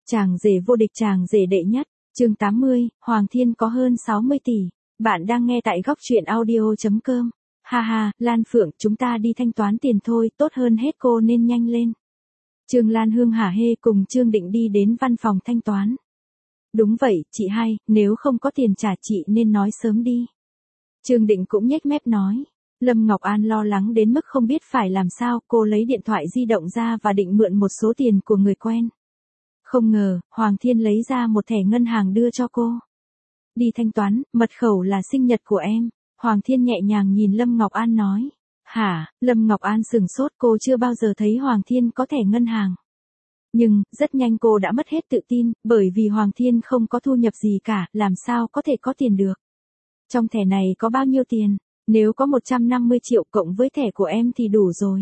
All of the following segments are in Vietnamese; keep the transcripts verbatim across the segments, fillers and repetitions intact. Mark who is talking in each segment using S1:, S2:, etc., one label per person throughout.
S1: Chàng rể vô địch, chàng rể đệ nhất, chương tám mươi, Hoàng Thiên có hơn sáu mươi tỷ. Bạn đang nghe tại góc truyện audio chấm com. Ha ha, Lan Phượng, chúng ta đi thanh toán tiền thôi, tốt hơn hết cô nên nhanh lên. Trương Lan Hương hả hê cùng Trương Định đi đến văn phòng thanh toán. Đúng vậy, chị hai, nếu không có tiền trả chị nên nói sớm đi. Trương Định cũng nhếch mép nói. Lâm Ngọc An lo lắng đến mức không biết phải làm sao, cô lấy điện thoại di động ra và định mượn một số tiền của người quen. Không ngờ, Hoàng Thiên lấy ra một thẻ ngân hàng đưa cho cô. Đi thanh toán, mật khẩu là sinh nhật của em. Hoàng Thiên nhẹ nhàng nhìn Lâm Ngọc An nói. Hả, Lâm Ngọc An sừng sốt, cô chưa bao giờ thấy Hoàng Thiên có thẻ ngân hàng. Nhưng, rất nhanh cô đã mất hết tự tin, bởi vì Hoàng Thiên không có thu nhập gì cả, làm sao có thể có tiền được. Trong thẻ này có bao nhiêu tiền? Nếu có một trăm năm mươi triệu cộng với thẻ của em thì đủ rồi.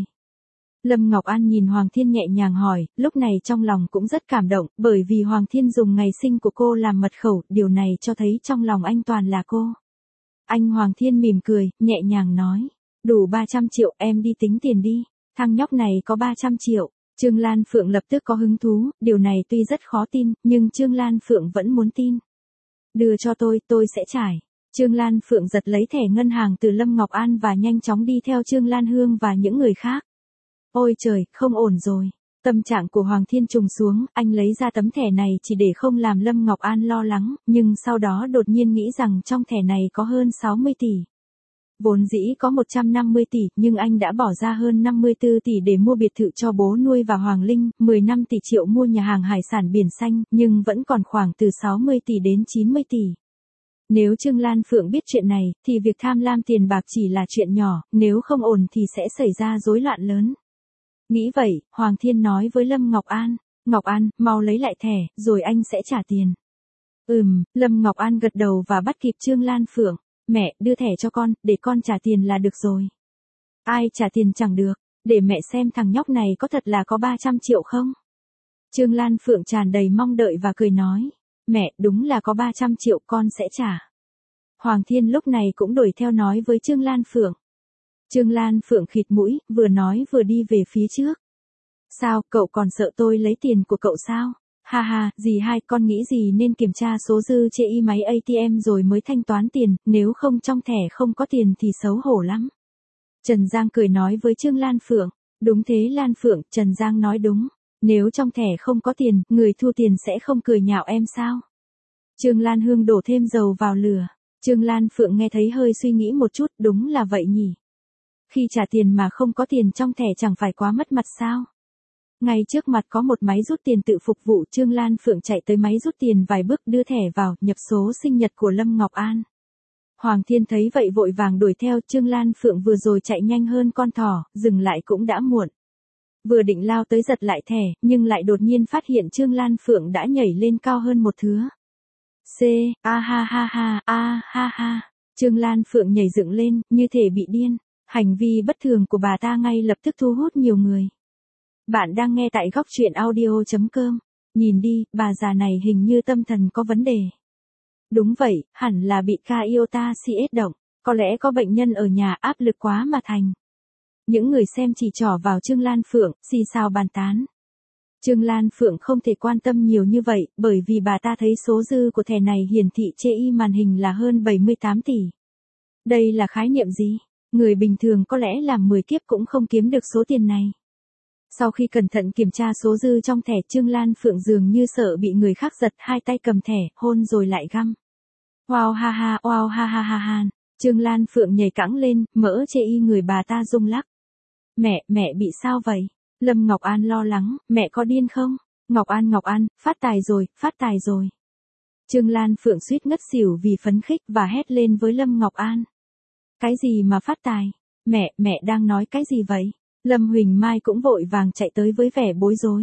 S1: Lâm Ngọc An nhìn Hoàng Thiên nhẹ nhàng hỏi, lúc này trong lòng cũng rất cảm động, bởi vì Hoàng Thiên dùng ngày sinh của cô làm mật khẩu, điều này cho thấy trong lòng anh toàn là cô. Anh Hoàng Thiên mỉm cười, nhẹ nhàng nói, đủ ba trăm triệu, em đi tính tiền đi, thằng nhóc này có ba trăm triệu. Trương Lan Phượng lập tức có hứng thú, điều này tuy rất khó tin, nhưng Trương Lan Phượng vẫn muốn tin. Đưa cho tôi, tôi sẽ trải. Trương Lan Phượng giật lấy thẻ ngân hàng từ Lâm Ngọc An và nhanh chóng đi theo Trương Lan Hương và những người khác. Ôi trời, không ổn rồi. Tâm trạng của Hoàng Thiên trùng xuống, anh lấy ra tấm thẻ này chỉ để không làm Lâm Ngọc An lo lắng, nhưng sau đó đột nhiên nghĩ rằng trong thẻ này có hơn sáu mươi tỷ. Vốn dĩ có một trăm năm mươi tỷ, nhưng anh đã bỏ ra hơn năm mươi tư tỷ để mua biệt thự cho bố nuôi và Hoàng Linh, mười lăm tỷ triệu mua nhà hàng hải sản biển xanh, nhưng vẫn còn khoảng từ sáu mươi tỷ đến chín mươi tỷ. Nếu Trương Lan Phượng biết chuyện này, thì việc tham lam tiền bạc chỉ là chuyện nhỏ, nếu không ổn thì sẽ xảy ra rối loạn lớn. Nghĩ vậy, Hoàng Thiên nói với Lâm Ngọc An, Ngọc An, mau lấy lại thẻ, rồi anh sẽ trả tiền. Ừm, Lâm Ngọc An gật đầu và bắt kịp Trương Lan Phượng, mẹ, đưa thẻ cho con, để con trả tiền là được rồi. Ai trả tiền chẳng được, để mẹ xem thằng nhóc này có thật là có ba trăm triệu không? Trương Lan Phượng tràn đầy mong đợi và cười nói, mẹ, đúng là có ba trăm triệu, con sẽ trả. Hoàng Thiên lúc này cũng đuổi theo nói với Trương Lan Phượng. Trương Lan Phượng khịt mũi, vừa nói vừa đi về phía trước. Sao, cậu còn sợ tôi lấy tiền của cậu sao? Ha ha, dì hai, con nghĩ gì nên kiểm tra số dư trên y máy a tê em rồi mới thanh toán tiền, nếu không trong thẻ không có tiền thì xấu hổ lắm. Trần Giang cười nói với Trương Lan Phượng. Đúng thế Lan Phượng, Trần Giang nói đúng. Nếu trong thẻ không có tiền, người thu tiền sẽ không cười nhạo em sao? Trương Lan Hương đổ thêm dầu vào lửa. Trương Lan Phượng nghe thấy hơi suy nghĩ một chút, đúng là vậy nhỉ. Khi trả tiền mà không có tiền trong thẻ chẳng phải quá mất mặt sao? Ngay trước mặt có một máy rút tiền tự phục vụ, Trương Lan Phượng chạy tới máy rút tiền vài bước đưa thẻ vào, nhập số sinh nhật của Lâm Ngọc An. Hoàng Thiên thấy vậy vội vàng đuổi theo, Trương Lan Phượng vừa rồi chạy nhanh hơn con thỏ, dừng lại cũng đã muộn. Vừa định lao tới giật lại thẻ, nhưng lại đột nhiên phát hiện Trương Lan Phượng đã nhảy lên cao hơn một thứa. C, a ha ha ha, a ha ha. Trương Lan Phượng nhảy dựng lên, như thể bị điên. Hành vi bất thường của bà ta ngay lập tức thu hút nhiều người. Bạn đang nghe tại góc truyện audio chấm com. Nhìn đi, bà già này hình như tâm thần có vấn đề. Đúng vậy, hẳn là bị ca iota xê ét động. Có lẽ có bệnh nhân ở nhà áp lực quá mà thành. Những người xem chỉ trỏ vào Trương Lan Phượng, xì xào bàn tán. Trương Lan Phượng không thể quan tâm nhiều như vậy, bởi vì bà ta thấy số dư của thẻ này hiển thị trên y màn hình là hơn bảy mươi tám tỷ. Đây là khái niệm gì? Người bình thường có lẽ làm mười kiếp cũng không kiếm được số tiền này. Sau khi cẩn thận kiểm tra số dư trong thẻ, Trương Lan Phượng dường như sợ bị người khác giật, hai tay cầm thẻ, hôn rồi lại găm. Wow ha ha, wow ha ha ha ha. Trương Lan Phượng nhảy cẫng lên, mỡ chê y người bà ta rung lắc. Mẹ, mẹ bị sao vậy? Lâm Ngọc An lo lắng, mẹ có điên không? Ngọc An Ngọc An, phát tài rồi, phát tài rồi. Trương Lan Phượng suýt ngất xỉu vì phấn khích và hét lên với Lâm Ngọc An. Cái gì mà phát tài? Mẹ, mẹ đang nói cái gì vậy? Lâm Huỳnh Mai cũng vội vàng chạy tới với vẻ bối rối.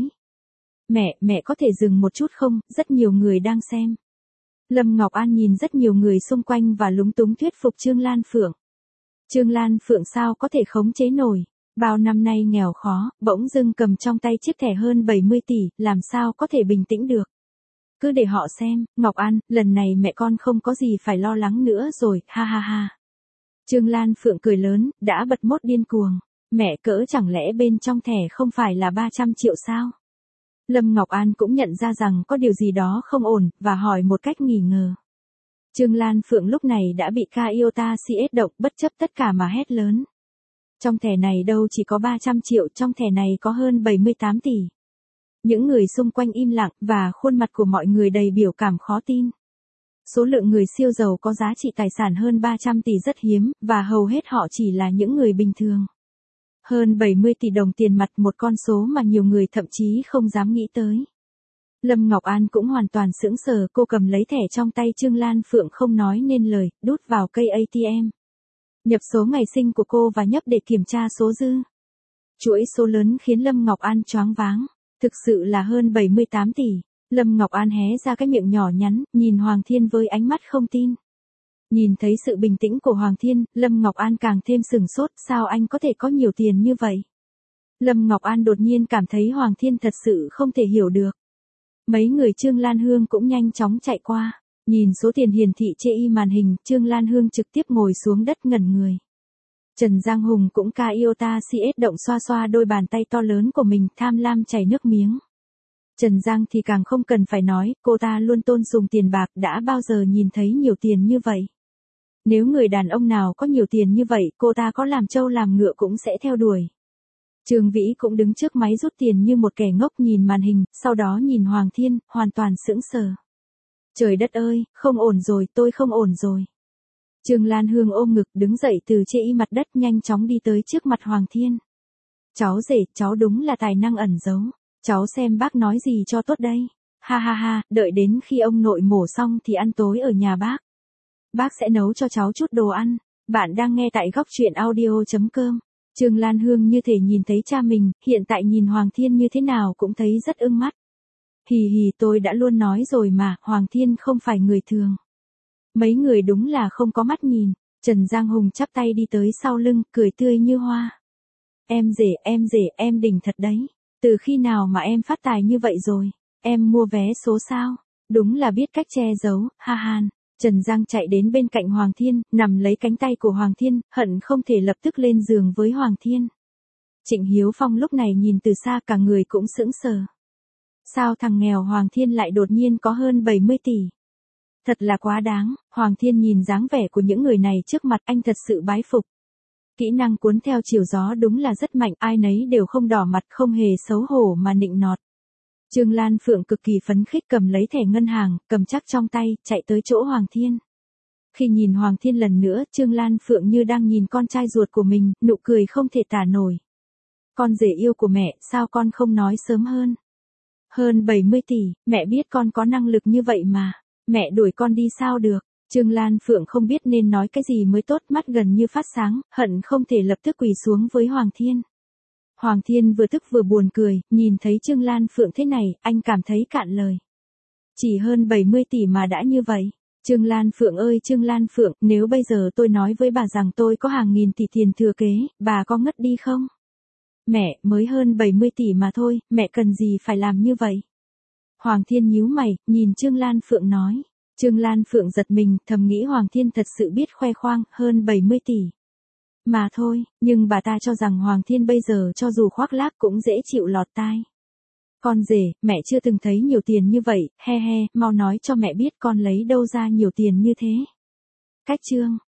S1: Mẹ, mẹ có thể dừng một chút không, rất nhiều người đang xem. Lâm Ngọc An nhìn rất nhiều người xung quanh và lúng túng thuyết phục Trương Lan Phượng. Trương Lan Phượng sao có thể khống chế nổi? Bao năm nay nghèo khó, bỗng dưng cầm trong tay chiếc thẻ hơn bảy mươi tỷ, làm sao có thể bình tĩnh được? Cứ để họ xem, Ngọc An, lần này mẹ con không có gì phải lo lắng nữa rồi, ha ha ha. Trương Lan Phượng cười lớn, đã bật mốt điên cuồng. Mẹ cỡ chẳng lẽ bên trong thẻ không phải là ba trăm triệu sao? Lâm Ngọc An cũng nhận ra rằng có điều gì đó không ổn, và hỏi một cách nghi ngờ. Trương Lan Phượng lúc này đã bị ca iota xê ét động, bất chấp tất cả mà hét lớn. Trong thẻ này đâu chỉ có ba trăm triệu, trong thẻ này có hơn bảy mươi tám tỷ. Những người xung quanh im lặng, và khuôn mặt của mọi người đầy biểu cảm khó tin. Số lượng người siêu giàu có giá trị tài sản hơn ba trăm tỷ rất hiếm, và hầu hết họ chỉ là những người bình thường. Hơn bảy mươi tỷ đồng tiền mặt, một con số mà nhiều người thậm chí không dám nghĩ tới. Lâm Ngọc An cũng hoàn toàn sững sờ, cô cầm lấy thẻ trong tay Trương Lan Phượng không nói nên lời, đút vào cây a tê em. Nhập số ngày sinh của cô và nhấp để kiểm tra số dư. Chuỗi số lớn khiến Lâm Ngọc An choáng váng, thực sự là hơn bảy mươi tám tỷ. Lâm Ngọc An hé ra cái miệng nhỏ nhắn, nhìn Hoàng Thiên với ánh mắt không tin. Nhìn thấy sự bình tĩnh của Hoàng Thiên, Lâm Ngọc An càng thêm sừng sốt, sao anh có thể có nhiều tiền như vậy? Lâm Ngọc An đột nhiên cảm thấy Hoàng Thiên thật sự không thể hiểu được. Mấy người Trương Lan Hương cũng nhanh chóng chạy qua, nhìn số tiền hiển thị trên y màn hình, Trương Lan Hương trực tiếp ngồi xuống đất ngẩn người. Trần Giang Hùng cũng ca iota xê ét động, xoa xoa đôi bàn tay to lớn của mình, tham lam chảy nước miếng. Trần Giang thì càng không cần phải nói, cô ta luôn tôn sùng tiền bạc, đã bao giờ nhìn thấy nhiều tiền như vậy. Nếu người đàn ông nào có nhiều tiền như vậy, cô ta có làm trâu làm ngựa cũng sẽ theo đuổi. Trương Vĩ cũng đứng trước máy rút tiền như một kẻ ngốc nhìn màn hình, sau đó nhìn Hoàng Thiên, hoàn toàn sững sờ. Trời đất ơi, không ổn rồi, tôi không ổn rồi. Trương Lan Hương ôm ngực đứng dậy từ trên y mặt đất, nhanh chóng đi tới trước mặt Hoàng Thiên. Cháu rể, cháu đúng là tài năng ẩn giấu. Cháu xem bác nói gì cho tốt đây. Ha ha ha, đợi đến khi ông nội mổ xong thì ăn tối ở nhà bác. Bác sẽ nấu cho cháu chút đồ ăn. Bạn đang nghe tại góc truyện audio chấm com. Trương Lan Hương như thể nhìn thấy cha mình, hiện tại nhìn Hoàng Thiên như thế nào cũng thấy rất ưng mắt. Hì hì, tôi đã luôn nói rồi mà, Hoàng Thiên không phải người thường. Mấy người đúng là không có mắt nhìn. Trần Giang Hùng chắp tay đi tới sau lưng, cười tươi như hoa. Em rể, em rể, em đỉnh thật đấy. Từ khi nào mà em phát tài như vậy rồi? Em mua vé số sao? Đúng là biết cách che giấu, ha han. Trần Giang chạy đến bên cạnh Hoàng Thiên, nằm lấy cánh tay của Hoàng Thiên, hận không thể lập tức lên giường với Hoàng Thiên. Trịnh Hiếu Phong lúc này nhìn từ xa, cả người cũng sững sờ. Sao thằng nghèo Hoàng Thiên lại đột nhiên có hơn bảy mươi tỷ? Thật là quá đáng. Hoàng Thiên nhìn dáng vẻ của những người này trước mặt, anh thật sự bái phục. Kỹ năng cuốn theo chiều gió đúng là rất mạnh, ai nấy đều không đỏ mặt, không hề xấu hổ mà nịnh nọt. Trương Lan Phượng cực kỳ phấn khích cầm lấy thẻ ngân hàng, cầm chắc trong tay, chạy tới chỗ Hoàng Thiên. Khi nhìn Hoàng Thiên lần nữa, Trương Lan Phượng như đang nhìn con trai ruột của mình, nụ cười không thể tả nổi. Con rể yêu của mẹ, sao con không nói sớm hơn? Hơn bảy mươi tỷ, mẹ biết con có năng lực như vậy mà. Mẹ đuổi con đi sao được? Trương Lan Phượng không biết nên nói cái gì mới tốt, mắt gần như phát sáng, hận không thể lập tức quỳ xuống với Hoàng Thiên. Hoàng Thiên vừa tức vừa buồn cười, nhìn thấy Trương Lan Phượng thế này, anh cảm thấy cạn lời. Chỉ hơn bảy mươi tỷ mà đã như vậy. Trương Lan Phượng ơi Trương Lan Phượng, nếu bây giờ tôi nói với bà rằng tôi có hàng nghìn tỷ tiền thừa kế, bà có ngất đi không? Mẹ, mới hơn bảy mươi tỷ mà thôi, mẹ cần gì phải làm như vậy? Hoàng Thiên nhíu mày, nhìn Trương Lan Phượng nói. Trương Lan Phượng giật mình, thầm nghĩ Hoàng Thiên thật sự biết khoe khoang, hơn bảy mươi tỷ. Mà thôi, nhưng bà ta cho rằng Hoàng Thiên bây giờ cho dù khoác lác cũng dễ chịu lọt tai. Con rể, mẹ chưa từng thấy nhiều tiền như vậy, he he, mau nói cho mẹ biết con lấy đâu ra nhiều tiền như thế. Cách chương.